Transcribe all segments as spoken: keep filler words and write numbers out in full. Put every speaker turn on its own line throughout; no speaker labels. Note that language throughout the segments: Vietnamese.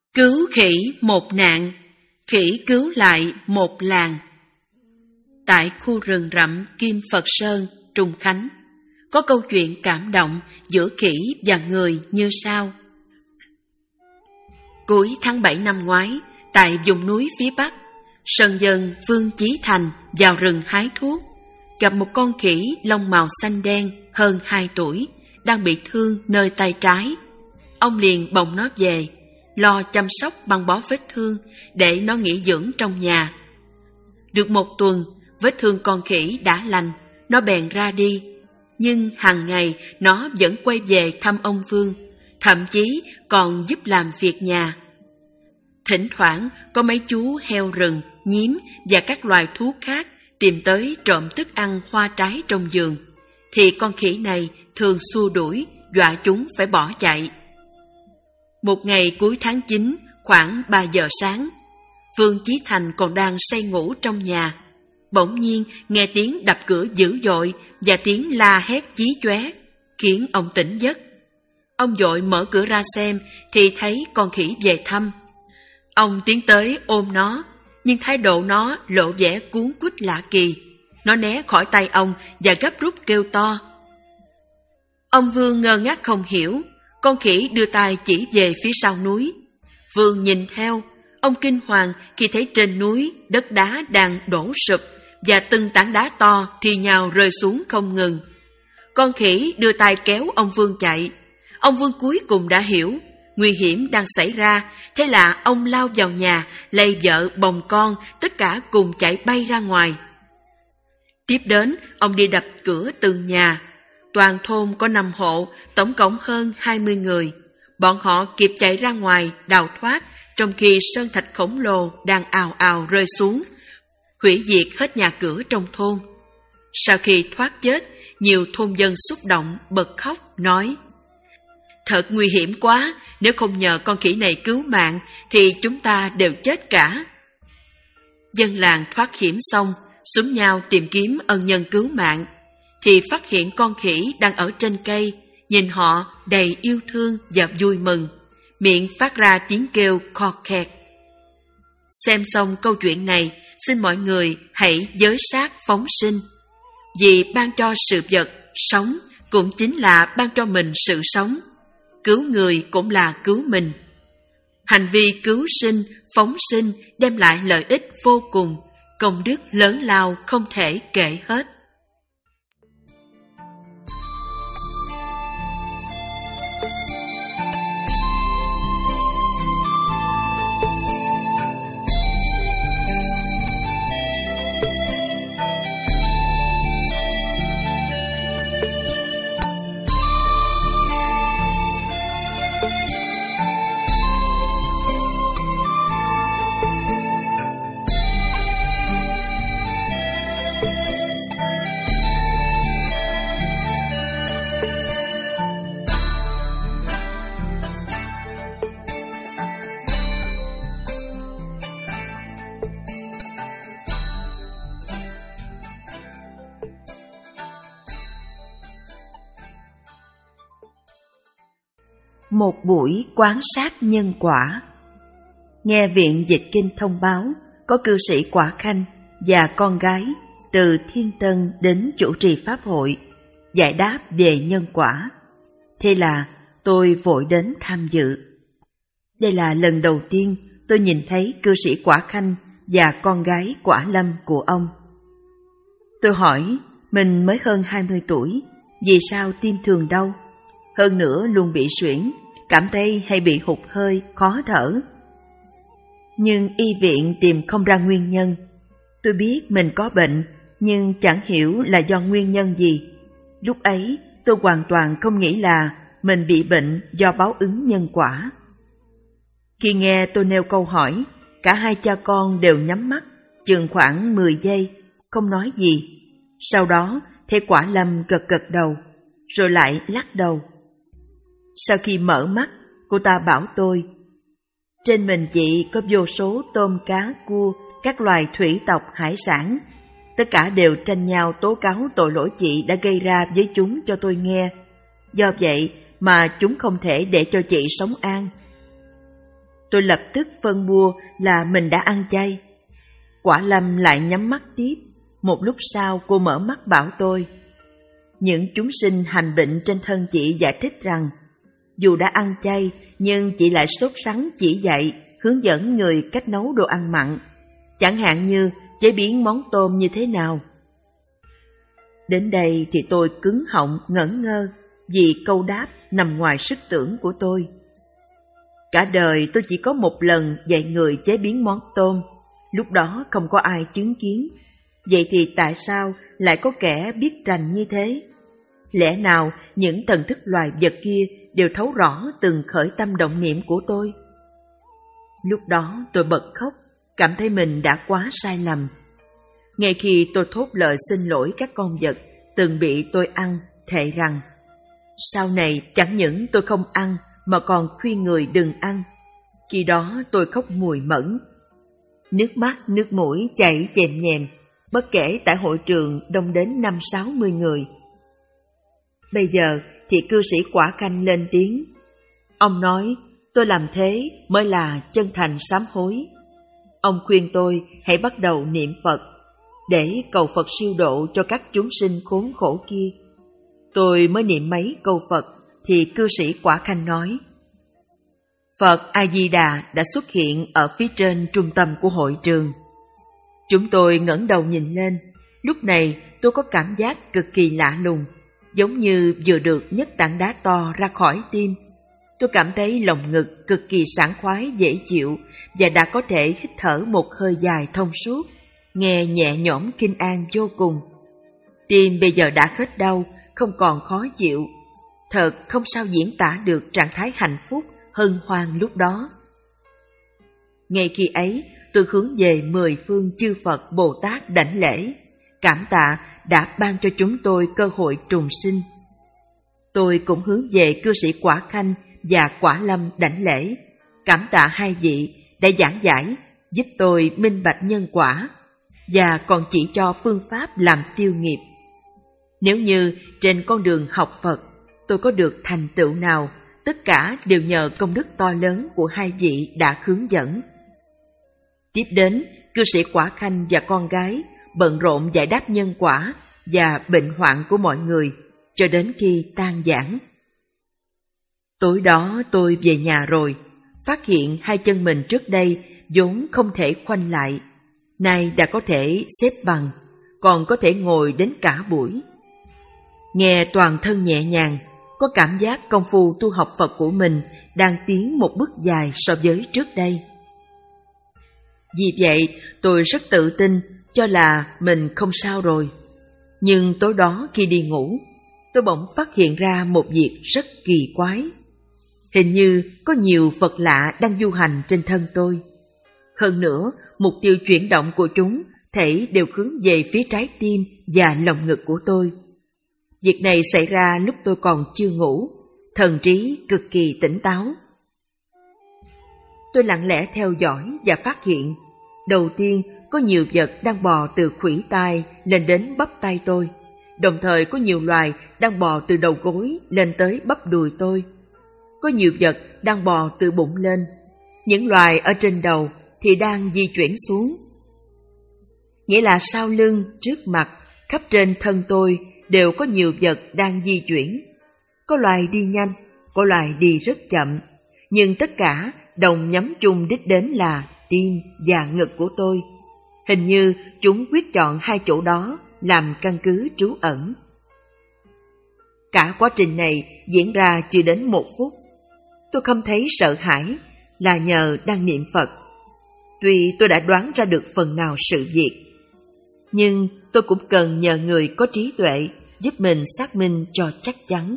Cứu khỉ một nạn, khỉ cứu lại một làng. Tại khu rừng rậm Kim Phật Sơn, Trùng Khánh, có câu chuyện cảm động giữa khỉ và người như sau. Cuối tháng bảy năm ngoái, tại vùng núi phía Bắc, sơn dân Vương Chí Thành vào rừng hái thuốc, gặp một con khỉ lông màu xanh đen hơn hai tuổi, đang bị thương nơi tay trái. Ông liền bồng nó về, lo chăm sóc băng bó vết thương để nó nghỉ dưỡng trong nhà. Được một tuần, vết thương con khỉ đã lành, nó bèn ra đi. Nhưng hàng ngày nó vẫn quay về thăm ông Vương, thậm chí còn giúp làm việc nhà. Thỉnh thoảng có mấy chú heo rừng, nhím và các loài thú khác tìm tới trộm thức ăn hoa trái trong vườn, thì con khỉ này thường xua đuổi, dọa chúng phải bỏ chạy. Một ngày cuối tháng chín, khoảng ba giờ sáng, Vương Chí Thành còn đang say ngủ trong nhà. Bỗng nhiên nghe tiếng đập cửa dữ dội và tiếng la hét chí chóe, khiến ông tỉnh giấc. Ông vội mở cửa ra xem thì thấy con khỉ về thăm. Ông tiến tới ôm nó, nhưng thái độ nó lộ vẻ cuống quýt lạ kỳ. Nó né khỏi tay ông và gấp rút kêu to. Ông Vương ngơ ngác không hiểu. Con khỉ đưa tay chỉ về phía sau núi. Vương nhìn theo, ông kinh hoàng khi thấy trên núi đất đá đang đổ sụp và từng tảng đá to thì nhào rơi xuống không ngừng. Con khỉ đưa tay kéo ông Vương chạy. Ông Vương cuối cùng đã hiểu nguy hiểm đang xảy ra, thế là ông lao vào nhà, lay vợ bồng con, tất cả cùng chạy bay ra ngoài. Tiếp đến, ông đi đập cửa từng nhà. Toàn thôn có năm hộ, tổng cộng hơn hai mươi người. Bọn họ kịp chạy ra ngoài, đào thoát, trong khi sơn thạch khổng lồ đang ào ào rơi xuống, hủy diệt hết nhà cửa trong thôn. Sau khi thoát chết, nhiều thôn dân xúc động, bật khóc, nói: Thật nguy hiểm quá, nếu không nhờ con khỉ này cứu mạng, thì chúng ta đều chết cả. Dân làng thoát hiểm xong, xúm nhau tìm kiếm ân nhân cứu mạng, thì phát hiện con khỉ đang ở trên cây, nhìn họ đầy yêu thương và vui mừng, miệng phát ra tiếng kêu khò khẹt. Xem xong câu chuyện này, xin mọi người hãy giới sát phóng sinh, vì ban cho sự vật sống cũng chính là ban cho mình sự sống, cứu người cũng là cứu mình. Hành vi cứu sinh, phóng sinh đem lại lợi ích vô cùng, công đức lớn lao không thể kể hết.
Một buổi quan sát nhân quả. Nghe Viện Dịch Kinh thông báo có cư sĩ Quả Khanh và con gái từ Thiên Tân đến chủ trì pháp hội, giải đáp về nhân quả. Thế là tôi vội đến tham dự. Đây là lần đầu tiên tôi nhìn thấy cư sĩ Quả Khanh và con gái Quả Lâm của ông. Tôi hỏi, mình mới hơn hai mươi tuổi, vì sao tim thường đau? Hơn nữa luôn bị suyễn, cảm thấy hay bị hụt hơi, khó thở. Nhưng y viện tìm không ra nguyên nhân. Tôi biết mình có bệnh, nhưng chẳng hiểu là do nguyên nhân gì. Lúc ấy, tôi hoàn toàn không nghĩ là mình bị bệnh do báo ứng nhân quả. Khi nghe tôi nêu câu hỏi, cả hai cha con đều nhắm mắt, chừng khoảng mười giây, không nói gì. Sau đó, thấy Quả Lâm gật gật đầu, rồi lại lắc đầu. Sau khi mở mắt, cô ta bảo tôi, trên mình chị có vô số tôm cá cua, các loài thủy tộc hải sản. Tất cả đều tranh nhau tố cáo tội lỗi chị đã gây ra với chúng cho tôi nghe. Do vậy mà chúng không thể để cho chị sống an. Tôi lập tức phân bua là mình đã ăn chay. Quả Lâm lại nhắm mắt tiếp. Một lúc sau cô mở mắt bảo tôi. Những chúng sinh hành bệnh trên thân chị giải thích rằng, dù đã ăn chay nhưng chị lại sốt sắng chỉ dạy, hướng dẫn người cách nấu đồ ăn mặn, chẳng hạn như chế biến món tôm như thế nào. Đến đây thì tôi cứng họng ngẩn ngơ vì câu đáp nằm ngoài sức tưởng của tôi. Cả đời tôi chỉ có một lần dạy người chế biến món tôm, lúc đó không có ai chứng kiến. Vậy thì tại sao lại có kẻ biết rành như thế? Lẽ nào những thần thức loài vật kia đều thấu rõ từng khởi tâm động niệm của tôi? Lúc đó tôi bật khóc, cảm thấy mình đã quá sai lầm. Ngay khi tôi thốt lời xin lỗi các con vật từng bị tôi ăn, thệ rằng sau này chẳng những tôi không ăn mà còn khuyên người đừng ăn. Khi đó tôi khóc mùi mẫn, nước mắt nước mũi chảy chèm nhèm, bất kể tại hội trường đông đến năm sáu mươi người. Bây giờ thì cư sĩ Quả Khanh lên tiếng. Ông nói tôi làm thế mới là chân thành sám hối. Ông khuyên tôi hãy bắt đầu niệm Phật để cầu Phật siêu độ cho các chúng sinh khốn khổ kia. Tôi mới niệm mấy câu Phật thì cư sĩ Quả Khanh nói: Phật A-di-đà đã xuất hiện ở phía trên trung tâm của hội trường. Chúng tôi ngẩng đầu nhìn lên, lúc này tôi có cảm giác cực kỳ lạ lùng, giống như vừa được nhấc tảng đá to ra khỏi tim. Tôi cảm thấy lòng ngực cực kỳ sảng khoái dễ chịu và đã có thể hít thở một hơi dài thông suốt, nghe nhẹ nhõm kinh an vô cùng. Tim bây giờ đã hết đau, không còn khó chịu. Thật không sao diễn tả được trạng thái hạnh phúc, hân hoan lúc đó. Ngay khi ấy, tôi hướng về mười phương chư Phật Bồ Tát đảnh lễ, cảm tạ đã ban cho chúng tôi cơ hội trùng sinh. Tôi cũng hướng về cư sĩ Quả Khanh và Quả Lâm đảnh lễ, cảm tạ hai vị đã giảng giải, giúp tôi minh bạch nhân quả, và còn chỉ cho phương pháp làm tiêu nghiệp. Nếu như trên con đường học Phật tôi có được thành tựu nào, tất cả đều nhờ công đức to lớn của hai vị đã hướng dẫn. Tiếp đến, cư sĩ Quả Khanh và con gái bận rộn giải đáp nhân quả và bệnh hoạn của mọi người cho đến khi tan giảng. Tối đó tôi về nhà rồi, phát hiện hai chân mình trước đây vốn không thể khoanh lại, nay đã có thể xếp bằng, còn có thể ngồi đến cả buổi. Nghe toàn thân nhẹ nhàng, có cảm giác công phu tu học Phật của mình đang tiến một bước dài so với trước đây. Vì vậy, tôi rất tự tin cho là mình không sao rồi. Nhưng tối đó khi đi ngủ, tôi bỗng phát hiện ra một việc rất kỳ quái. Hình như có nhiều vật lạ đang du hành trên thân tôi. Hơn nữa, mục tiêu chuyển động của chúng thể đều hướng về phía trái tim và lồng ngực của tôi. Việc này xảy ra lúc tôi còn chưa ngủ, thần trí cực kỳ tỉnh táo. Tôi lặng lẽ theo dõi và phát hiện, đầu tiên có nhiều vật đang bò từ khuỷu tay lên đến bắp tay tôi, đồng thời có nhiều loài đang bò từ đầu gối lên tới bắp đùi tôi. Có nhiều vật đang bò từ bụng lên, những loài ở trên đầu thì đang di chuyển xuống. Nghĩa là sau lưng, trước mặt, khắp trên thân tôi đều có nhiều vật đang di chuyển. Có loài đi nhanh, có loài đi rất chậm, nhưng tất cả đồng nhắm chung đích đến là tim và ngực của tôi. Hình như chúng quyết chọn hai chỗ đó làm căn cứ trú ẩn. Cả quá trình này diễn ra chưa đến một phút. Tôi không thấy sợ hãi là nhờ đang niệm Phật. Tuy tôi đã đoán ra được phần nào sự việc, nhưng tôi cũng cần nhờ người có trí tuệ giúp mình xác minh cho chắc chắn.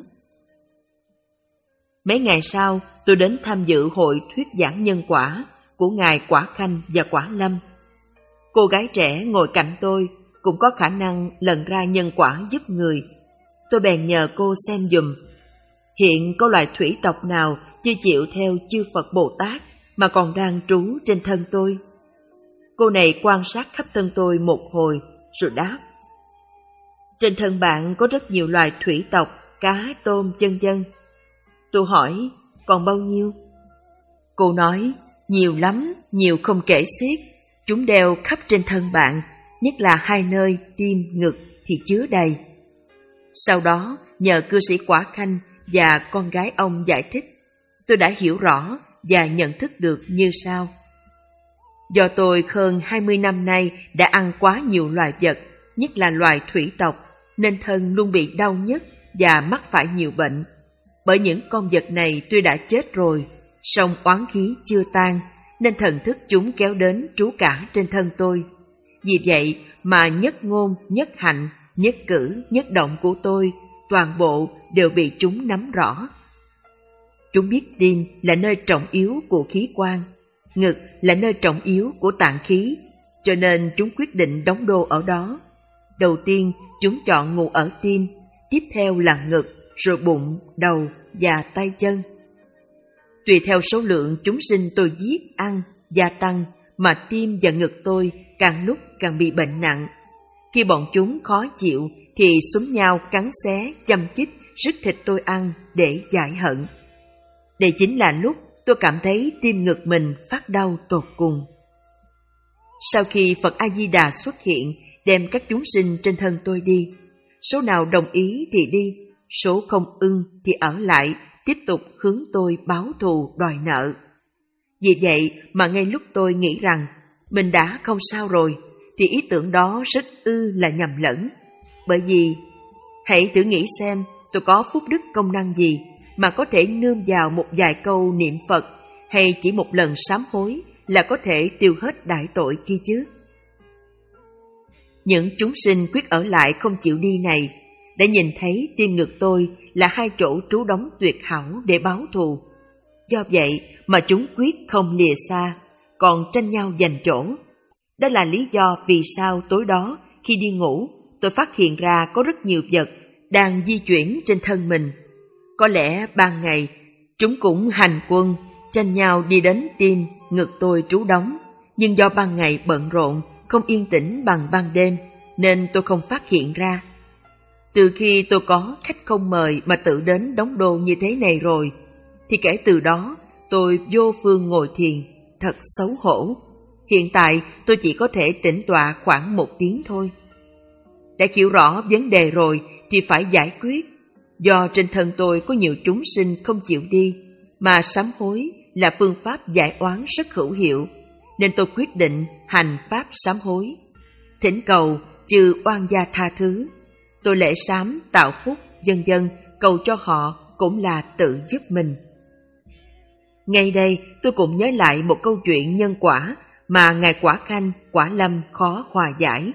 Mấy ngày sau, tôi đến tham dự hội thuyết giảng nhân quả của Ngài Quả Khanh và Quả Lâm. Cô gái trẻ ngồi cạnh tôi cũng có khả năng lần ra nhân quả giúp người. Tôi bèn nhờ cô xem giùm. Hiện có loài thủy tộc nào chưa chịu theo chư Phật Bồ Tát mà còn đang trú trên thân tôi? Cô này quan sát khắp thân tôi một hồi rồi đáp: trên thân bạn có rất nhiều loài thủy tộc, cá, tôm, vân vân. Tôi hỏi, còn bao nhiêu? Cô nói, Nhiều lắm, nhiều không kể xiết. Chúng đeo khắp trên thân bạn, nhất là hai nơi tim, ngực thì chứa đầy. Sau đó, nhờ cư sĩ Quả Khanh và con gái ông giải thích, tôi đã hiểu rõ và nhận thức được như sau. Do tôi hơn hai mươi năm nay đã ăn quá nhiều loài vật, nhất là loài thủy tộc, nên thân luôn bị đau nhức và mắc phải nhiều bệnh. Bởi những con vật này tuy đã chết rồi, song oán khí chưa tan, nên thần thức chúng kéo đến trú cả trên thân tôi. Vì vậy mà nhất ngôn, nhất hạnh, nhất cử, nhất động của tôi, toàn bộ đều bị chúng nắm rõ. Chúng biết tim là nơi trọng yếu của khí quan, ngực là nơi trọng yếu của tạng khí, cho nên chúng quyết định đóng đô ở đó. Đầu tiên chúng chọn ngủ ở tim, tiếp theo là ngực, rồi bụng, đầu và tay chân. Tùy theo số lượng chúng sinh tôi giết, ăn, gia tăng, mà tim và ngực tôi càng lúc càng bị bệnh nặng. Khi bọn chúng khó chịu thì xúm nhau cắn xé, châm chích, rứt thịt tôi ăn để giải hận. Đây chính là lúc tôi cảm thấy tim ngực mình phát đau tột cùng. Sau khi Phật A-di-đà xuất hiện, đem các chúng sinh trên thân tôi đi, số nào đồng ý thì đi, số không ưng thì ở lại, tiếp tục hướng tôi báo thù đòi nợ. Vì vậy mà ngay lúc tôi nghĩ rằng mình đã không sao rồi, thì ý tưởng đó rất ư là nhầm lẫn. Bởi vì, hãy thử nghĩ xem tôi có phúc đức công năng gì mà có thể nương vào một vài câu niệm Phật hay chỉ một lần sám hối là có thể tiêu hết đại tội kia chứ. Những chúng sinh quyết ở lại không chịu đi này đã nhìn thấy tim ngực tôi là hai chỗ trú đóng tuyệt hảo để báo thù. Do vậy mà chúng quyết không lìa xa, còn tranh nhau giành chỗ. Đó là lý do vì sao tối đó khi đi ngủ tôi phát hiện ra có rất nhiều vật đang di chuyển trên thân mình. Có lẽ ban ngày chúng cũng hành quân, tranh nhau đi đến tim, ngực tôi trú đóng. Nhưng do ban ngày bận rộn, không yên tĩnh bằng ban đêm, nên tôi không phát hiện ra. Từ khi tôi có khách không mời mà tự đến đóng đô như thế này rồi, thì kể từ đó tôi vô phương ngồi thiền, thật xấu hổ. Hiện tại tôi chỉ có thể tĩnh tọa khoảng một tiếng thôi. Đã hiểu rõ vấn đề rồi thì phải giải quyết. Do trên thân tôi có nhiều chúng sinh không chịu đi, mà sám hối là phương pháp giải oán rất hữu hiệu, nên tôi quyết định hành pháp sám hối. Thỉnh cầu trừ oan gia tha thứ, tôi lễ sám tạo phúc, vân vân, cầu cho họ cũng là tự giúp mình. Ngay đây tôi cũng nhớ lại một câu chuyện nhân quả mà Ngài Quả Khanh, Quả Lâm khó hòa giải.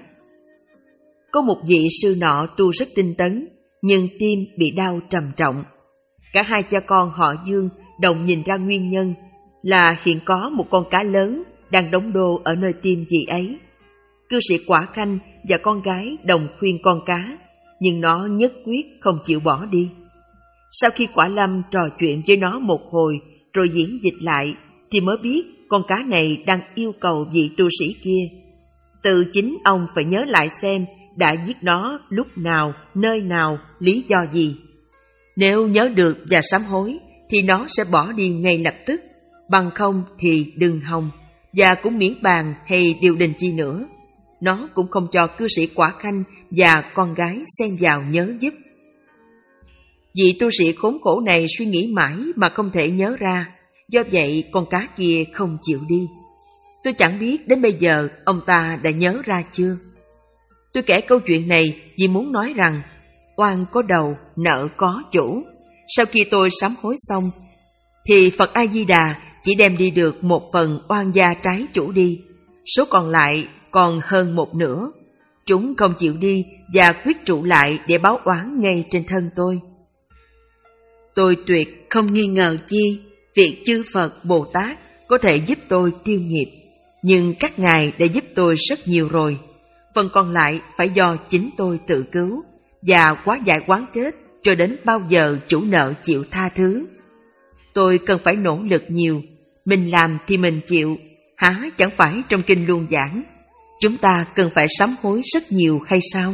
Có một vị sư nọ tu rất tinh tấn, nhưng tim bị đau trầm trọng. Cả hai cha con họ Dương đồng nhìn ra nguyên nhân là hiện có một con cá lớn đang đóng đô ở nơi tim vị ấy. Cư sĩ Quả Khanh và con gái đồng khuyên con cá, nhưng nó nhất quyết không chịu bỏ đi. Sau khi Quả Lâm trò chuyện với nó một hồi rồi diễn dịch lại, thì mới biết con cá này đang yêu cầu vị tu sĩ kia. Tự chính ông phải nhớ lại xem đã giết nó lúc nào, nơi nào, lý do gì. Nếu nhớ được và sám hối thì nó sẽ bỏ đi ngay lập tức, bằng không thì đừng hòng, và cũng miễn bàn hay điều đình chi nữa. Nó cũng không cho cư sĩ Quả Khanh và con gái xen vào nhớ giúp. Vị tu sĩ khốn khổ này suy nghĩ mãi mà không thể nhớ ra, do vậy con cá kia không chịu đi. Tôi chẳng biết đến bây giờ ông ta đã nhớ ra chưa. Tôi kể câu chuyện này vì muốn nói rằng oan có đầu, nợ có chủ. Sau khi tôi sám hối xong, thì Phật A-di-đà chỉ đem đi được một phần oan gia trái chủ đi, số còn lại còn hơn một nửa. Chúng không chịu đi và quyết trụ lại để báo oán ngay trên thân tôi. Tôi tuyệt không nghi ngờ chi việc chư Phật Bồ Tát có thể giúp tôi tiêu nghiệp, nhưng các ngài đã giúp tôi rất nhiều rồi. Phần còn lại phải do chính tôi tự cứu, và quá giải quán kết cho đến bao giờ chủ nợ chịu tha thứ. Tôi cần phải nỗ lực nhiều, mình làm thì mình chịu, há chẳng phải trong kinh luôn giảng chúng ta cần phải sám hối rất nhiều hay sao?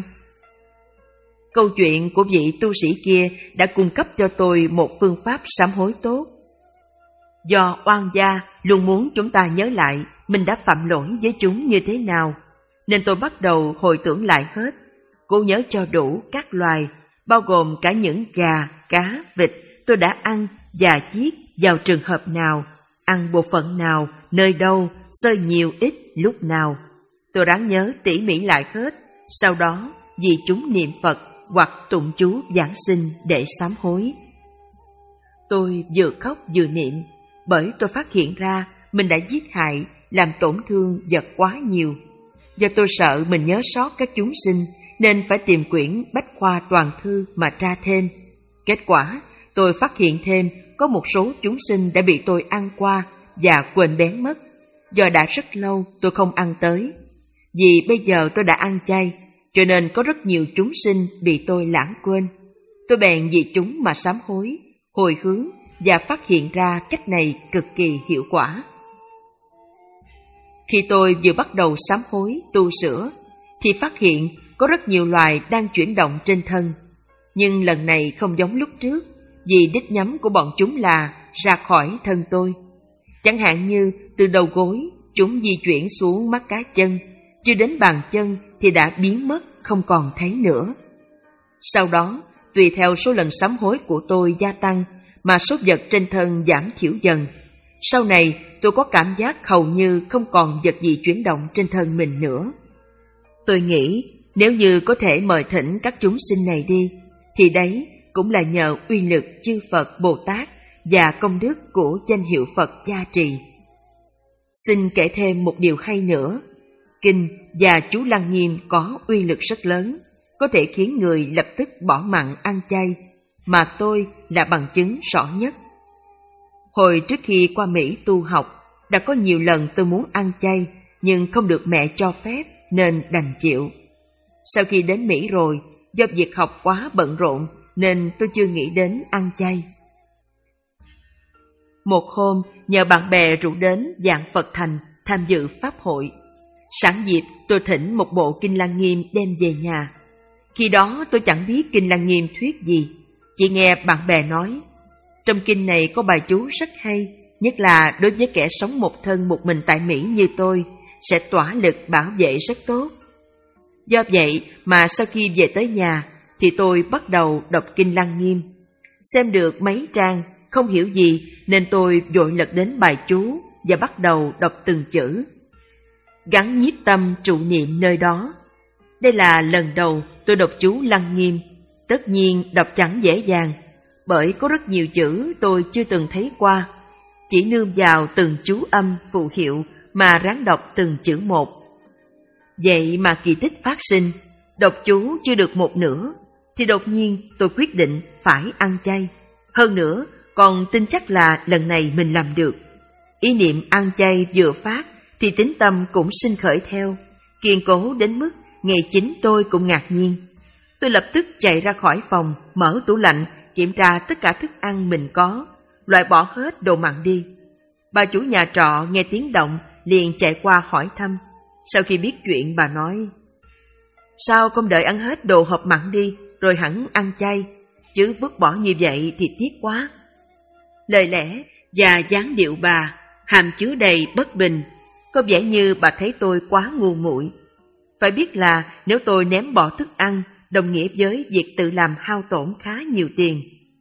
Câu chuyện của vị tu sĩ kia đã cung cấp cho tôi một phương pháp sám hối tốt. Do oan gia luôn muốn chúng ta nhớ lại mình đã phạm lỗi với chúng như thế nào, nên tôi bắt đầu hồi tưởng lại hết, cố nhớ cho đủ các loài, bao gồm cả những gà, cá, vịt tôi đã ăn và giết vào trường hợp nào, ăn bộ phận nào, nơi đâu, sơi nhiều ít, lúc nào. Tôi ráng nhớ tỉ mỉ lại hết, sau đó vì chúng niệm Phật hoặc tụng chú giảng sinh để sám hối. Tôi vừa khóc vừa niệm, bởi tôi phát hiện ra mình đã giết hại, làm tổn thương vật quá nhiều. Do tôi sợ mình nhớ sót các chúng sinh, nên phải tìm quyển Bách Khoa Toàn Thư mà tra thêm. Kết quả, tôi phát hiện thêm có một số chúng sinh đã bị tôi ăn qua và quên bén mất, do đã rất lâu tôi không ăn tới. Vì bây giờ tôi đã ăn chay, cho nên có rất nhiều chúng sinh bị tôi lãng quên. Tôi bèn vì chúng mà sám hối, hồi hướng và phát hiện ra cách này cực kỳ hiệu quả. Khi tôi vừa bắt đầu sám hối, tu sửa, thì phát hiện có rất nhiều loài đang chuyển động trên thân. Nhưng lần này không giống lúc trước, vì đích nhắm của bọn chúng là ra khỏi thân tôi. Chẳng hạn như từ đầu gối, chúng di chuyển xuống mắt cá chân, chưa đến bàn chân thì đã biến mất, không còn thấy nữa. Sau đó, tùy theo số lần sám hối của tôi gia tăng, mà số vật trên thân giảm thiểu dần. Sau này, tôi có cảm giác hầu như không còn vật gì chuyển động trên thân mình nữa. Tôi nghĩ, nếu như có thể mời thỉnh các chúng sinh này đi, thì đấy cũng là nhờ uy lực chư Phật Bồ Tát và công đức của danh hiệu Phật gia trì. Xin kể thêm một điều hay nữa. Kinh và chú Lăng Nghiêm có uy lực rất lớn, có thể khiến người lập tức bỏ mặn ăn chay, mà tôi là bằng chứng rõ nhất. Hồi trước khi qua Mỹ tu học, đã có nhiều lần tôi muốn ăn chay, nhưng không được mẹ cho phép nên đành chịu. Sau khi đến Mỹ rồi, do việc học quá bận rộn nên tôi chưa nghĩ đến ăn chay. Một hôm, nhờ bạn bè rủ đến Vạn Phật Thành tham dự pháp hội. Sẵn dịp tôi thỉnh một bộ Kinh Lăng Nghiêm đem về nhà. Khi đó tôi chẳng biết Kinh Lăng Nghiêm thuyết gì, chỉ nghe bạn bè nói, trong kinh này có bài chú rất hay, nhất là đối với kẻ sống một thân một mình tại Mỹ như tôi, sẽ tỏa lực bảo vệ rất tốt. Do vậy mà sau khi về tới nhà, thì tôi bắt đầu đọc Kinh Lăng Nghiêm. Xem được mấy trang, không hiểu gì nên tôi vội lật đến bài chú và bắt đầu đọc từng chữ. Gắn nhiếp tâm trụ niệm nơi đó. Đây là lần đầu tôi đọc chú Lăng Nghiêm. Tất nhiên đọc chẳng dễ dàng, bởi có rất nhiều chữ tôi chưa từng thấy qua. Chỉ nương vào từng chú âm phù hiệu mà ráng đọc từng chữ một. Vậy mà kỳ tích phát sinh, đọc chú chưa được một nửa, thì đột nhiên tôi quyết định phải ăn chay. Hơn nữa, còn tin chắc là lần này mình làm được. Ý niệm ăn chay vừa phát, thì tín tâm cũng sinh khởi theo, kiên cố đến mức ngay chính tôi cũng ngạc nhiên. Tôi lập tức chạy ra khỏi phòng, mở tủ lạnh, kiểm tra tất cả thức ăn mình có, loại bỏ hết đồ mặn đi. Bà chủ nhà trọ nghe tiếng động, liền chạy qua hỏi thăm. Sau khi biết chuyện, bà nói, sao không đợi ăn hết đồ hộp mặn đi, rồi hẳn ăn chay, chứ vứt bỏ như vậy thì tiếc quá. Lời lẽ và dáng điệu bà hàm chứa đầy bất bình, có vẻ như bà thấy tôi quá ngu muội. Phải biết là nếu tôi ném bỏ thức ăn, đồng nghĩa với việc tự làm hao tổn khá nhiều tiền.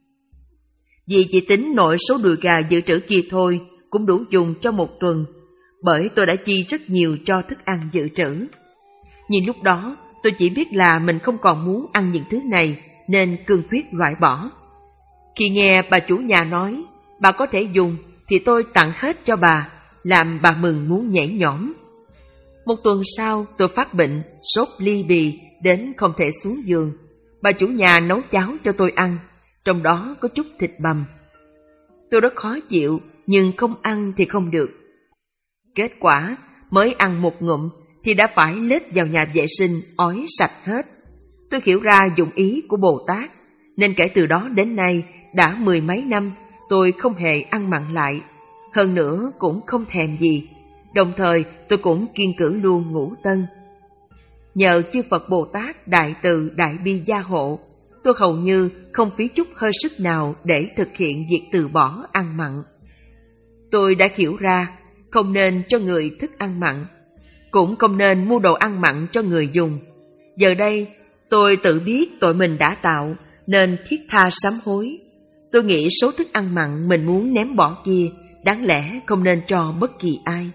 Vì chỉ tính nội số đùi gà dự trữ kia thôi cũng đủ dùng cho một tuần, bởi tôi đã chi rất nhiều cho thức ăn dự trữ. Nhưng lúc đó tôi chỉ biết là mình không còn muốn ăn những thứ này, nên cương quyết loại bỏ. Khi nghe bà chủ nhà nói bà có thể dùng, thì tôi tặng hết cho bà, làm bà mừng muốn nhảy nhõm. Một tuần sau tôi phát bệnh, sốt ly bì đến không thể xuống giường. Bà chủ nhà nấu cháo cho tôi ăn, trong đó có chút thịt bằm. Tôi rất khó chịu, nhưng không ăn thì không được. Kết quả, mới ăn một ngụm thì đã phải lết vào nhà vệ sinh ói sạch hết. Tôi hiểu ra dụng ý của Bồ Tát, nên kể từ đó đến nay đã mười mấy năm tôi không hề ăn mặn lại. Hơn nữa cũng không thèm gì, đồng thời tôi cũng kiêng cữ luôn ngũ tân. Nhờ chư Phật Bồ Tát đại từ đại bi gia hộ, tôi hầu như không phí chút hơi sức nào để thực hiện việc từ bỏ ăn mặn. Tôi đã hiểu ra, không nên cho người thức ăn mặn, cũng không nên mua đồ ăn mặn cho người dùng. Giờ đây, tôi tự biết tội mình đã tạo, nên thiết tha sám hối. Tôi nghĩ số thức ăn mặn mình muốn ném bỏ kia, đáng lẽ không nên cho bất kỳ ai.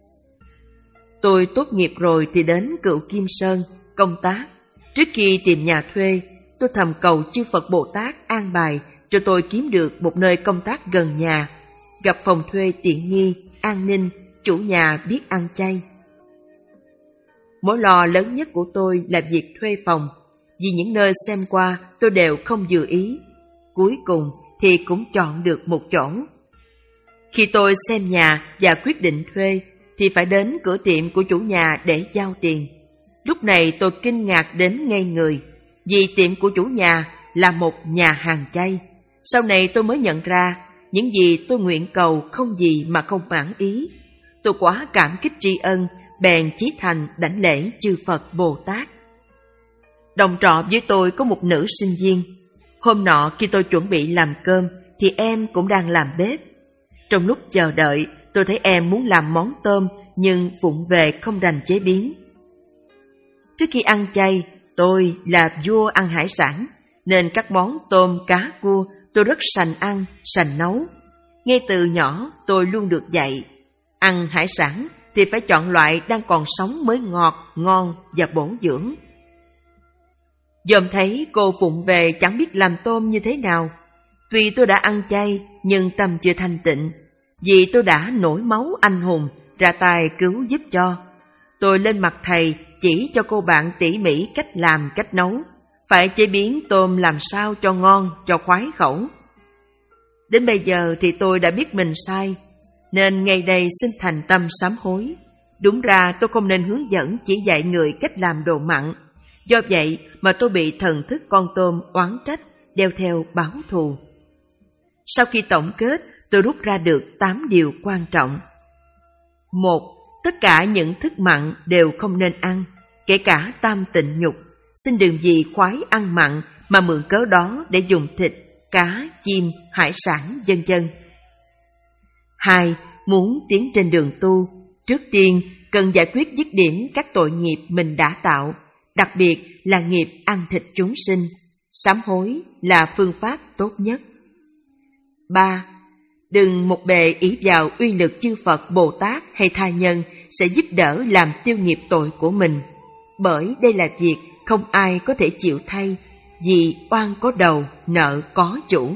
Tôi tốt nghiệp rồi thì đến Cựu Kim Sơn công tác. Trước khi tìm nhà thuê, tôi thầm cầu chư Phật Bồ Tát an bài cho tôi kiếm được một nơi công tác gần nhà, gặp phòng thuê tiện nghi, an ninh, chủ nhà biết ăn chay. Mối lo lớn nhất của tôi là việc thuê phòng, vì những nơi xem qua tôi đều không vừa ý. Cuối cùng thì cũng chọn được một chỗ. Khi tôi xem nhà và quyết định thuê, thì phải đến cửa tiệm của chủ nhà để giao tiền. Lúc này tôi kinh ngạc đến ngây người, vì tiệm của chủ nhà là một nhà hàng chay. Sau này tôi mới nhận ra, những gì tôi nguyện cầu không gì mà không mãn ý. Tôi quá cảm kích tri ân, bèn chí thành đảnh lễ chư Phật Bồ Tát. Đồng trọ với tôi có một nữ sinh viên. Hôm nọ khi tôi chuẩn bị làm cơm, thì em cũng đang làm bếp. Trong lúc chờ đợi, tôi thấy em muốn làm món tôm, nhưng vụng về không rành chế biến. Trước khi ăn chay, tôi là vua ăn hải sản, nên các món tôm, cá, cua tôi rất sành ăn, sành nấu. Ngay từ nhỏ tôi luôn được dạy, ăn hải sản thì phải chọn loại đang còn sống mới ngọt, ngon và bổ dưỡng. Dòm thấy cô vụng về chẳng biết làm tôm như thế nào. Tuy tôi đã ăn chay, nhưng tâm chưa thanh tịnh, vì tôi đã nổi máu anh hùng, ra tay cứu giúp cho. Tôi lên mặt thầy chỉ cho cô bạn tỉ mỉ cách làm, cách nấu, phải chế biến tôm làm sao cho ngon, cho khoái khẩu. Đến bây giờ thì tôi đã biết mình sai, nên ngày đây xin thành tâm sám hối. Đúng ra tôi không nên hướng dẫn chỉ dạy người cách làm đồ mặn. Do vậy mà tôi bị thần thức con tôm oán trách, đeo theo báo thù. Sau khi tổng kết, tôi rút ra được tám điều quan trọng. Một, tất cả những thức mặn đều không nên ăn, kể cả tam tịnh nhục. Xin đừng vì khoái ăn mặn mà mượn cớ đó để dùng thịt, cá, chim, hải sản, vân vân. Hai, muốn tiến trên đường tu, trước tiên cần giải quyết dứt điểm các tội nghiệp mình đã tạo, đặc biệt là nghiệp ăn thịt chúng sinh. Sám hối là phương pháp tốt nhất. Ba, đừng một bề ỷ vào uy lực chư Phật, Bồ Tát hay tha nhân sẽ giúp đỡ làm tiêu nghiệp tội của mình, bởi đây là việc không ai có thể chịu thay, vì oan có đầu, nợ có chủ.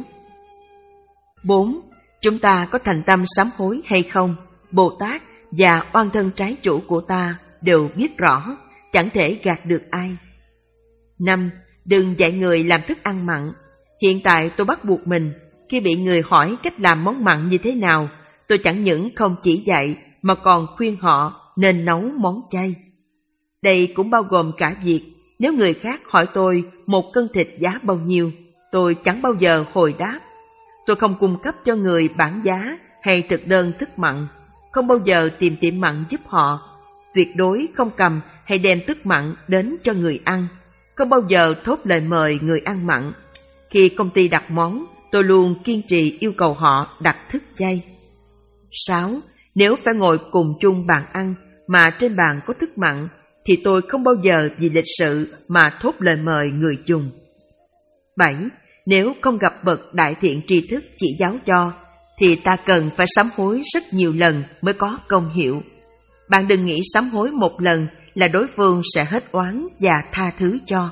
Bốn, chúng ta có thành tâm sám hối hay không, Bồ Tát và oan thân trái chủ của ta đều biết rõ, chẳng thể gạt được ai. Năm, đừng dạy người làm thức ăn mặn. Hiện tại tôi bắt buộc mình, khi bị người hỏi cách làm món mặn như thế nào, tôi chẳng những không chỉ dạy mà còn khuyên họ nên nấu món chay. Đây cũng bao gồm cả việc nếu người khác hỏi tôi một cân thịt giá bao nhiêu, tôi chẳng bao giờ hồi đáp. Tôi không cung cấp cho người bảng giá hay thực đơn thức mặn, không bao giờ tìm tiệm mặn giúp họ, tuyệt đối không cầm hay đem thức mặn đến cho người ăn, không bao giờ thốt lời mời người ăn mặn. Khi công ty đặt món, tôi luôn kiên trì yêu cầu họ đặt thức chay. Sáu, nếu phải ngồi cùng chung bàn ăn mà trên bàn có thức mặn, thì tôi không bao giờ vì lịch sự mà thốt lời mời người dùng. Bảy, nếu không gặp bậc đại thiện tri thức chỉ giáo cho, thì ta cần phải sám hối rất nhiều lần mới có công hiệu. Bạn đừng nghĩ sám hối một lần là đối phương sẽ hết oán và tha thứ cho.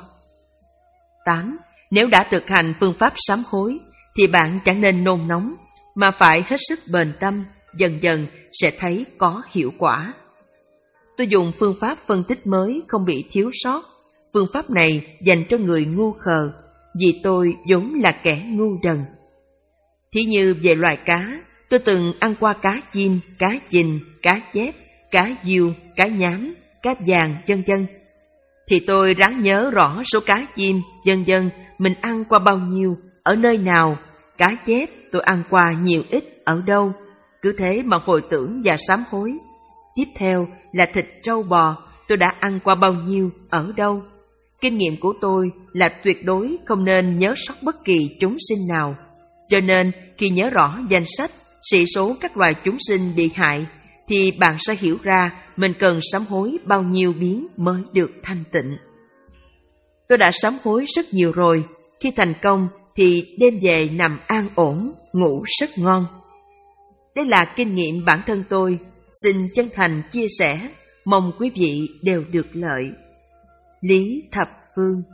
Tám, nếu đã thực hành phương pháp sám hối, thì bạn chẳng nên nôn nóng, mà phải hết sức bền tâm, dần dần sẽ thấy có hiệu quả. Tôi dùng phương pháp phân tích mới không bị thiếu sót. Phương pháp này dành cho người ngu khờ, vì tôi vốn là kẻ ngu đần. Thí như về loài cá, tôi từng ăn qua cá chim, cá chình, cá chép, cá diêu, cá nhám, cá vàng, vân vân. Thì tôi ráng nhớ rõ số cá chim, vân vân mình ăn qua bao nhiêu, ở nơi nào. Cá chép tôi ăn qua nhiều ít, ở đâu. Cứ thế mà hồi tưởng và sám hối. Tiếp theo là thịt trâu bò, tôi đã ăn qua bao nhiêu, ở đâu. Kinh nghiệm của tôi là tuyệt đối không nên nhớ sót bất kỳ chúng sinh nào. Cho nên khi nhớ rõ danh sách, sĩ số các loài chúng sinh bị hại, thì bạn sẽ hiểu ra mình cần sám hối bao nhiêu biến mới được thanh tịnh. Tôi đã sám hối rất nhiều rồi, khi thành công thì đêm về nằm an ổn, ngủ rất ngon. Đây là kinh nghiệm bản thân tôi, xin chân thành chia sẻ, mong quý vị đều được lợi. Lý Thập Phương.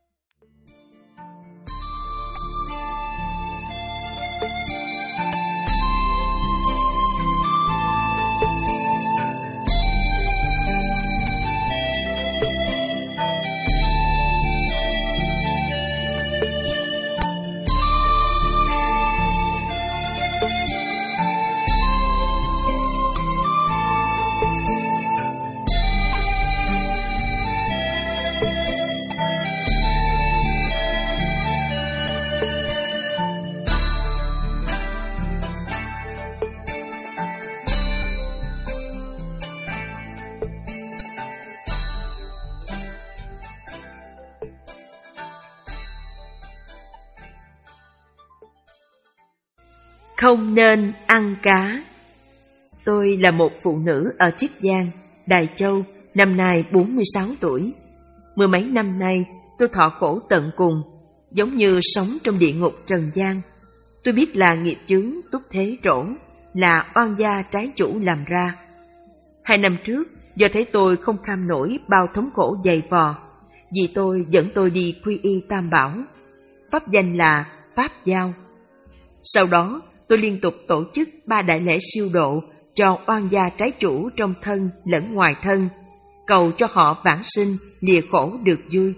Không nên ăn cá. Tôi là một phụ nữ ở Chiết Giang, Đài Châu, năm nay bốn mươi sáu tuổi. Mười mấy năm nay, tôi thọ khổ tận cùng, giống như sống trong địa ngục trần gian. Tôi biết là nghiệp chướng túc thế trổ, là oan gia trái chủ làm ra. Hai năm trước, do thấy tôi không kham nổi bao thống khổ dày vò, dì tôi dẫn tôi đi quy y Tam Bảo, pháp danh là Pháp Giao. Sau đó, tôi liên tục tổ chức ba đại lễ siêu độ cho oan gia trái chủ trong thân lẫn ngoài thân, cầu cho họ vãng sinh, lìa khổ được vui.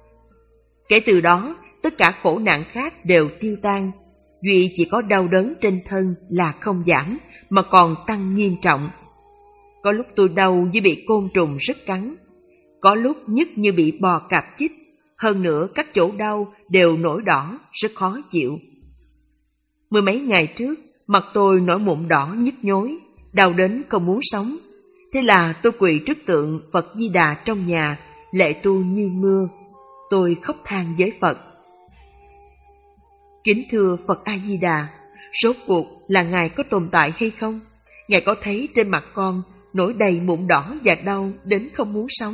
Kể từ đó, tất cả khổ nạn khác đều tiêu tan, duy chỉ có đau đớn trên thân là không giảm, mà còn tăng nghiêm trọng. Có lúc tôi đau như bị côn trùng rứt cắn, có lúc nhức như bị bò cạp chích, hơn nữa các chỗ đau đều nổi đỏ, rất khó chịu. Mười mấy ngày trước, mặt tôi nổi mụn đỏ nhức nhối, đau đến không muốn sống. Thế là tôi quỳ trước tượng Phật Di Đà trong nhà, lệ tu như mưa. Tôi khóc than với Phật. Kính thưa Phật A Di Đà, rốt cuộc là Ngài có tồn tại hay không? Ngài có thấy trên mặt con nổi đầy mụn đỏ và đau đến không muốn sống?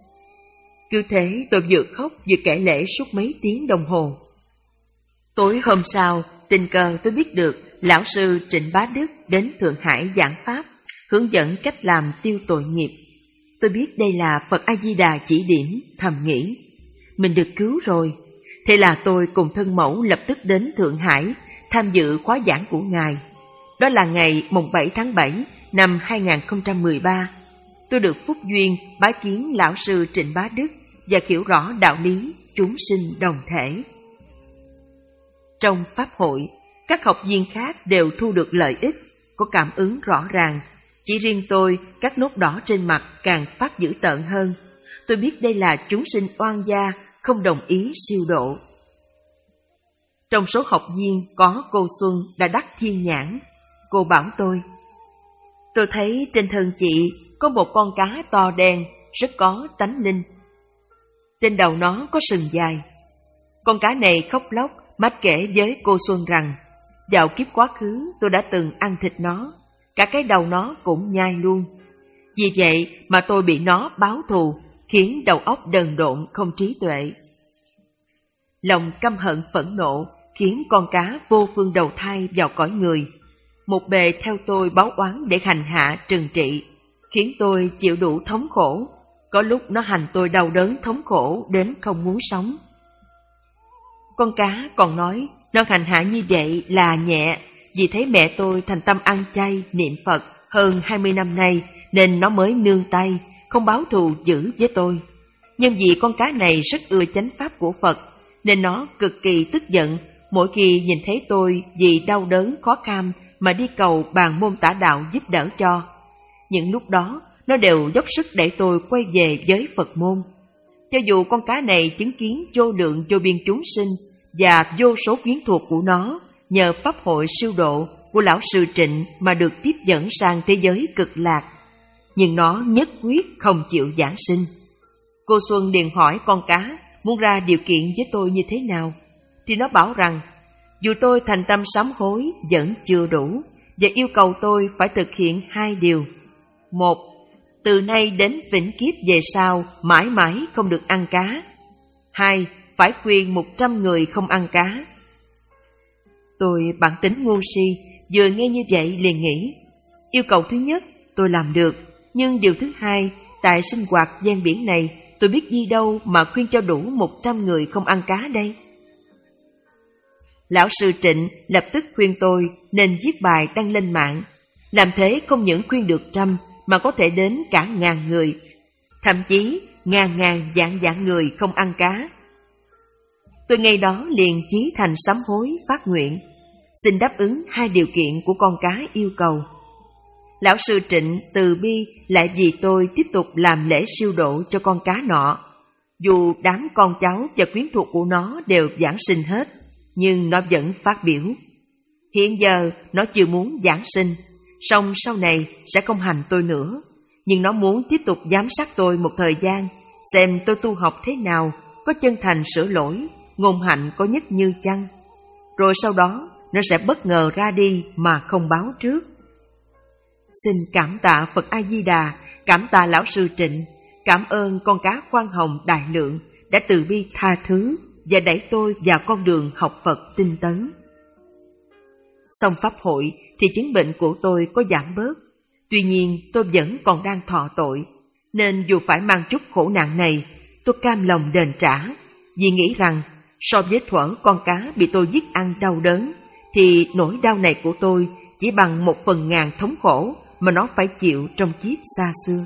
Cứ thế tôi vừa khóc vừa kể lễ suốt mấy tiếng đồng hồ. Tối hôm sau, tình cờ tôi biết được lão sư Trịnh Bá Đức đến Thượng Hải giảng pháp, hướng dẫn cách làm tiêu tội nghiệp. Tôi biết đây là Phật A Di Đà chỉ điểm, thầm nghĩ mình được cứu rồi. Thế là tôi cùng thân mẫu lập tức đến Thượng Hải tham dự khóa giảng của Ngài. Đó là ngày mùng bảy tháng bảy năm hai nghìn không trăm mười ba. Tôi được phúc duyên bái kiến lão sư Trịnh Bá Đức và hiểu rõ đạo lý chúng sinh đồng thể. Trong pháp hội, các học viên khác đều thu được lợi ích, có cảm ứng rõ ràng. Chỉ riêng tôi, các nốt đỏ trên mặt càng phát dữ tợn hơn. Tôi biết đây là chúng sinh oan gia, không đồng ý siêu độ. Trong số học viên có cô Xuân đã đắc thiên nhãn. Cô bảo tôi, tôi thấy trên thân chị có một con cá to đen, rất có tánh linh. Trên đầu nó có sừng dài. Con cá này khóc lóc, mách kể với cô Xuân rằng, vào kiếp quá khứ tôi đã từng ăn thịt nó, cả cái đầu nó cũng nhai luôn. Vì vậy mà tôi bị nó báo thù, khiến đầu óc đần độn không trí tuệ. Lòng căm hận phẫn nộ khiến con cá vô phương đầu thai vào cõi người. Một bề theo tôi báo oán để hành hạ trừng trị, khiến tôi chịu đủ thống khổ. Có lúc nó hành tôi đau đớn thống khổ đến không muốn sống. Con cá còn nói nó hành hạ như vậy là nhẹ, vì thấy mẹ tôi thành tâm ăn chay, niệm Phật hơn hai mươi năm nay nên nó mới nương tay, không báo thù dữ với tôi. Nhưng vì con cá này rất ưa chánh pháp của Phật nên nó cực kỳ tức giận mỗi khi nhìn thấy tôi vì đau đớn khó kham mà đi cầu bàn môn tả đạo giúp đỡ cho. Những lúc đó nó đều dốc sức để tôi quay về với Phật môn. Cho dù con cá này chứng kiến vô lượng vô biên chúng sinh và vô số quyến thuộc của nó nhờ pháp hội siêu độ của lão sư Trịnh mà được tiếp dẫn sang thế giới cực lạc, nhưng nó nhất quyết không chịu giảng sinh. Cô Xuân liền hỏi con cá muốn ra điều kiện với tôi như thế nào, thì nó bảo rằng dù tôi thành tâm sám hối vẫn chưa đủ, và yêu cầu tôi phải thực hiện hai điều. Một, từ nay đến vĩnh kiếp về sau mãi mãi không được ăn cá. Hai, phải khuyên một trăm người không ăn cá. Tôi bản tính ngu si, vừa nghe như vậy liền nghĩ, yêu cầu thứ nhất tôi làm được, nhưng điều thứ hai, tại sinh hoạt ven biển này, tôi biết đi đâu mà khuyên cho đủ một trăm người không ăn cá đây. Lão sư Trịnh lập tức khuyên tôi nên viết bài đăng lên mạng, làm thế không những khuyên được trăm mà có thể đến cả ngàn người, thậm chí ngàn ngàn vạn vạn người không ăn cá. Tôi ngay đó liền chí thành sám hối phát nguyện, xin đáp ứng hai điều kiện của con cá yêu cầu. Lão sư Trịnh từ bi lại vì tôi tiếp tục làm lễ siêu độ cho con cá nọ. Dù đám con cháu và quyến thuộc của nó đều giảng sinh hết, nhưng nó vẫn phát biểu. Hiện giờ nó chưa muốn giảng sinh, song sau này sẽ không hành tôi nữa, nhưng nó muốn tiếp tục giám sát tôi một thời gian, xem tôi tu học thế nào, có chân thành sửa lỗi, ngôn hạnh có nhất như chăng. Rồi sau đó nó sẽ bất ngờ ra đi mà không báo trước. Xin cảm tạ Phật A-di-đà, cảm tạ Lão sư Trịnh, cảm ơn con cá khoan hồng đại lượng đã từ bi tha thứ và đẩy tôi vào con đường học Phật tinh tấn. Xong pháp hội thì chứng bệnh của tôi có giảm bớt, tuy nhiên tôi vẫn còn đang thọ tội, nên dù phải mang chút khổ nạn này, tôi cam lòng đền trả, vì nghĩ rằng so với thuở con cá bị tôi giết ăn đau đớn, thì nỗi đau này của tôi chỉ bằng một phần ngàn thống khổ mà nó phải chịu trong kiếp xa xưa.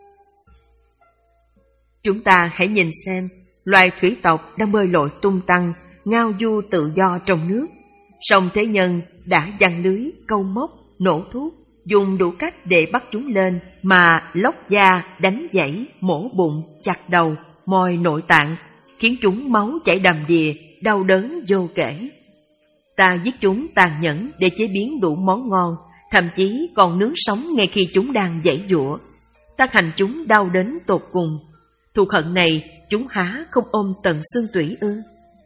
Chúng ta hãy nhìn xem, loài thủy tộc đang bơi lội tung tăng, ngao du tự do trong nước, song thế nhân đã giăng lưới, câu móc, nổ thuốc, dùng đủ cách để bắt chúng lên mà lóc da, đánh giãy, mổ bụng, chặt đầu, moi nội tạng, khiến chúng máu chảy đầm đìa, đau đớn vô kể. Ta giết chúng tàn nhẫn để chế biến đủ món ngon, thậm chí còn nướng sống ngay khi chúng đang giãy giụa. Ta hành chúng đau đến tột cùng. Thù hận này chúng há không ôm tận xương tủy ư?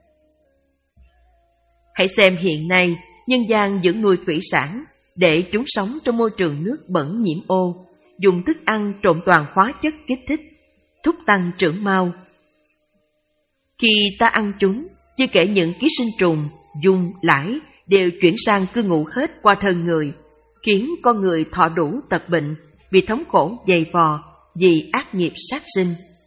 Hãy xem hiện nay nhân gian dưỡng nuôi thủy sản để chúng sống trong môi trường nước bẩn nhiễm ô, dùng thức ăn trộn toàn hóa chất kích thích, thúc tăng trưởng mau. Khi ta ăn chúng, chưa kể những ký sinh trùng, dung, lãi đều chuyển sang cư ngụ hết qua thân người, khiến con người thọ đủ tật bệnh vì thống khổ dày vò, vì ác nghiệp sát sinh.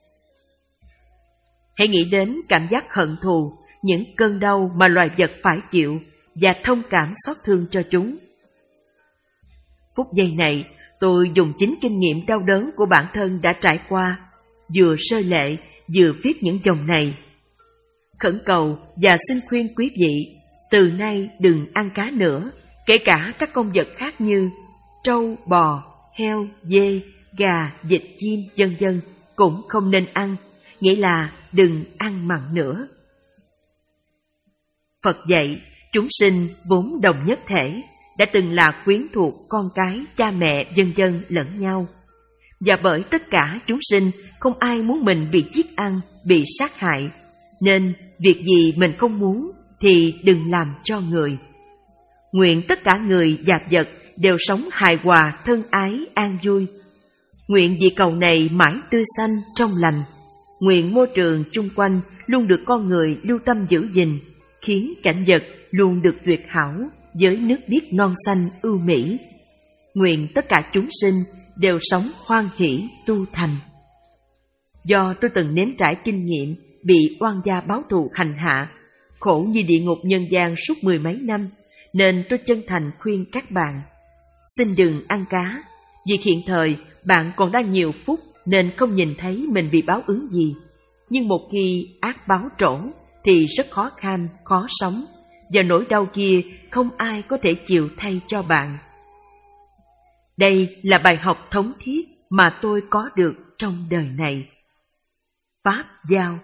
Hãy nghĩ đến cảm giác hận thù, những cơn đau mà loài vật phải chịu và thông cảm xót thương cho chúng. Phút giây này, tôi dùng chính kinh nghiệm đau đớn của bản thân đã trải qua, vừa rơi lệ, vừa viết những dòng này. Khẩn cầu và xin khuyên quý vị, từ nay đừng ăn cá nữa, kể cả các con vật khác như trâu, bò, heo, dê, gà, vịt, chim, vân vân cũng không nên ăn, nghĩa là đừng ăn mặn nữa. Phật dạy, chúng sinh vốn đồng nhất thể, đã từng là quyến thuộc, con cái, cha mẹ, vân vân lẫn nhau. Và bởi tất cả chúng sinh không ai muốn mình bị giết ăn, bị sát hại, nên việc gì mình không muốn thì đừng làm cho người. Nguyện tất cả người và vật đều sống hài hòa, thân ái, an vui. Nguyện địa cầu này mãi tươi xanh, trong lành. Nguyện môi trường chung quanh luôn được con người lưu tâm giữ gìn, khiến cảnh vật luôn được tuyệt hảo với nước biếc non xanh ưu mỹ. Nguyện tất cả chúng sinh đều sống hoan hỷ tu thành. Do tôi từng nếm trải kinh nghiệm bị oan gia báo thù hành hạ, khổ như địa ngục nhân gian suốt mười mấy năm, nên tôi chân thành khuyên các bạn, xin đừng ăn cá, vì hiện thời bạn còn đang nhiều phúc nên không nhìn thấy mình bị báo ứng gì. Nhưng một khi ác báo trổ thì rất khó khăn, khó sống, và nỗi đau kia không ai có thể chịu thay cho bạn. Đây là bài học thống thiết mà tôi có được trong đời này. Pháp giao.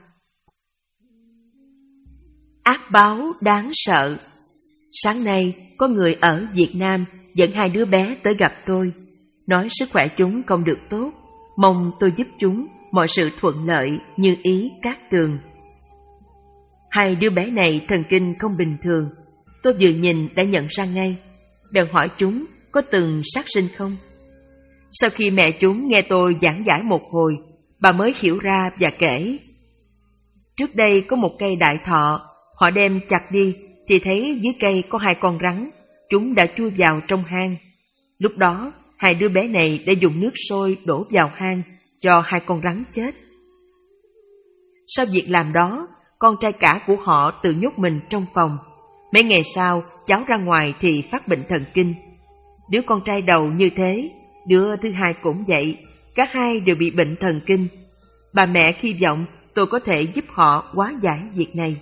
Ác báo đáng sợ. Sáng nay có người ở Việt Nam dẫn hai đứa bé tới gặp tôi, nói sức khỏe chúng không được tốt, mong tôi giúp chúng mọi sự thuận lợi như ý các tường. Hai đứa bé này thần kinh không bình thường, tôi vừa nhìn đã nhận ra ngay, bèn hỏi chúng có từng sát sinh không? Sau khi mẹ chúng nghe tôi giảng giải một hồi, bà mới hiểu ra và kể. Trước đây có một cây đại thọ, họ đem chặt đi thì thấy dưới cây có hai con rắn, chúng đã chui vào trong hang. Lúc đó, hai đứa bé này đã dùng nước sôi đổ vào hang cho hai con rắn chết. Sau việc làm đó, con trai cả của họ tự nhốt mình trong phòng. Mấy ngày sau, cháu ra ngoài thì phát bệnh thần kinh. Đứa con trai đầu như thế, đứa thứ hai cũng vậy, cả hai đều bị bệnh thần kinh. Bà mẹ hy vọng tôi có thể giúp họ hóa giải việc này.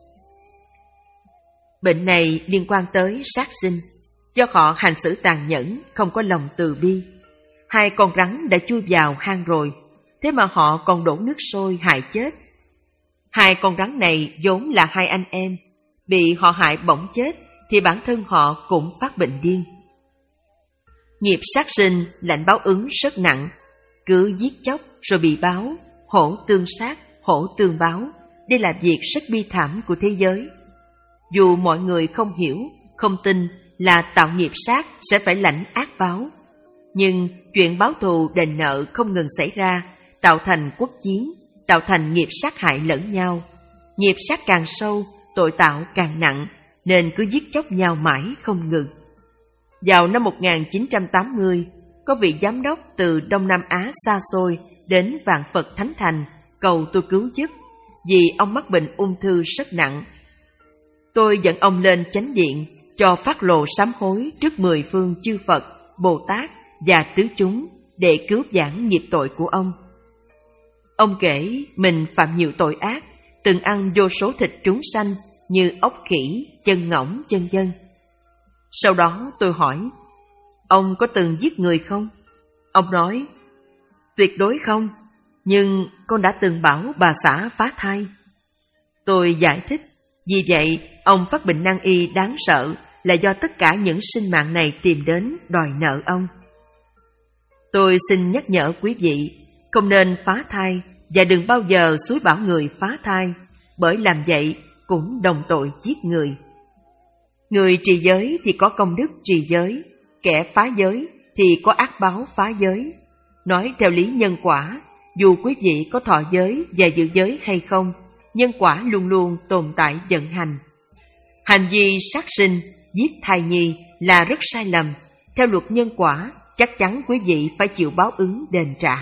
Bệnh này liên quan tới sát sinh, do họ hành xử tàn nhẫn, không có lòng từ bi. Hai con rắn đã chui vào hang rồi, thế mà họ còn đổ nước sôi hại chết. Hai con rắn này vốn là hai anh em, bị họ hại bỏng chết thì bản thân họ cũng phát bệnh điên. Nghiệp sát sinh lạnh báo ứng rất nặng, cứ giết chóc rồi bị báo, hổ tương sát, hổ tương báo. Đây là việc rất bi thảm của thế giới. Dù mọi người không hiểu, không tin là tạo nghiệp sát sẽ phải lãnh ác báo, nhưng chuyện báo thù đền nợ không ngừng xảy ra, tạo thành quốc chiến, tạo thành nghiệp sát hại lẫn nhau. Nghiệp sát càng sâu, tội tạo càng nặng, nên cứ giết chóc nhau mãi không ngừng. Vào năm một nghìn chín trăm tám mươi, có vị giám đốc từ Đông Nam Á xa xôi đến Vạn Phật Thánh Thành cầu tôi cứu giúp, vì ông mắc bệnh ung thư rất nặng. Tôi dẫn ông lên chánh điện cho phát lộ sám hối trước mười phương chư Phật, Bồ Tát và tứ chúng để cứu vãn nghiệp tội của ông. Ông kể mình phạm nhiều tội ác, từng ăn vô số thịt chúng sanh như ốc khỉ, chân ngỗng, vân vân. Sau đó tôi hỏi, ông có từng giết người không? Ông nói, tuyệt đối không, nhưng con đã từng bảo bà xã phá thai. Tôi giải thích, vì vậy ông phát bệnh nan y đáng sợ là do tất cả những sinh mạng này tìm đến đòi nợ ông. Tôi xin nhắc nhở quý vị, không nên phá thai và đừng bao giờ xúi bảo người phá thai, bởi làm vậy cũng đồng tội giết người. Người trì giới thì có công đức trì giới, kẻ phá giới thì có ác báo phá giới. Nói theo lý nhân quả, dù quý vị có thọ giới và giữ giới hay không, nhân quả luôn luôn tồn tại vận hành. Hành vi sát sinh, giết thai nhi là rất sai lầm. Theo luật nhân quả, chắc chắn quý vị phải chịu báo ứng đền trả.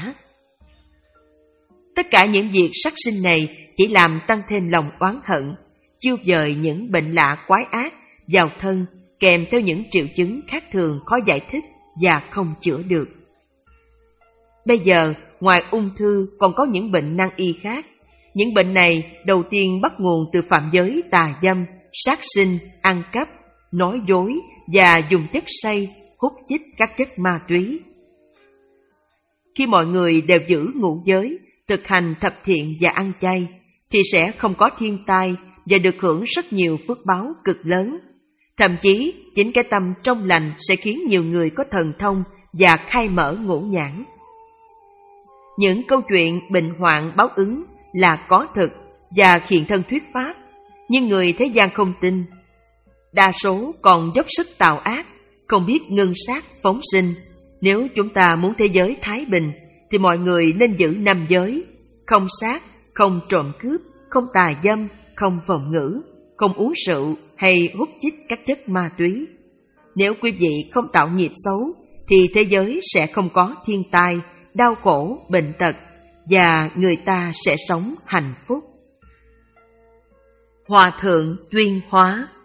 Tất cả những việc sát sinh này chỉ làm tăng thêm lòng oán hận, chiêu dời những bệnh lạ quái ác vào thân, kèm theo những triệu chứng khác thường khó giải thích và không chữa được. Bây giờ, ngoài ung thư còn có những bệnh nan y khác. Những bệnh này đầu tiên bắt nguồn từ phạm giới tà dâm, sát sinh, ăn cắp, nói dối và dùng chất say, hút chích các chất ma túy. Khi mọi người đều giữ ngũ giới, thực hành thập thiện và ăn chay, thì sẽ không có thiên tai và được hưởng rất nhiều phước báo cực lớn. Thậm chí, chính cái tâm trong lành sẽ khiến nhiều người có thần thông và khai mở ngũ nhãn. Những câu chuyện bệnh hoạn báo ứng là có thực và hiện thân thuyết pháp, nhưng người thế gian không tin. Đa số còn dốc sức tạo ác, không biết ngưng sát phóng sinh. Nếu chúng ta muốn thế giới thái bình, thì mọi người nên giữ năm giới: không sát, không trộm cướp, không tà dâm, không vọng ngữ, không uống rượu hay hút chích các chất ma túy. Nếu quý vị không tạo nghiệp xấu, thì thế giới sẽ không có thiên tai, đau khổ, bệnh tật, và người ta sẽ sống hạnh phúc. Hòa thượng Tuyên Hóa.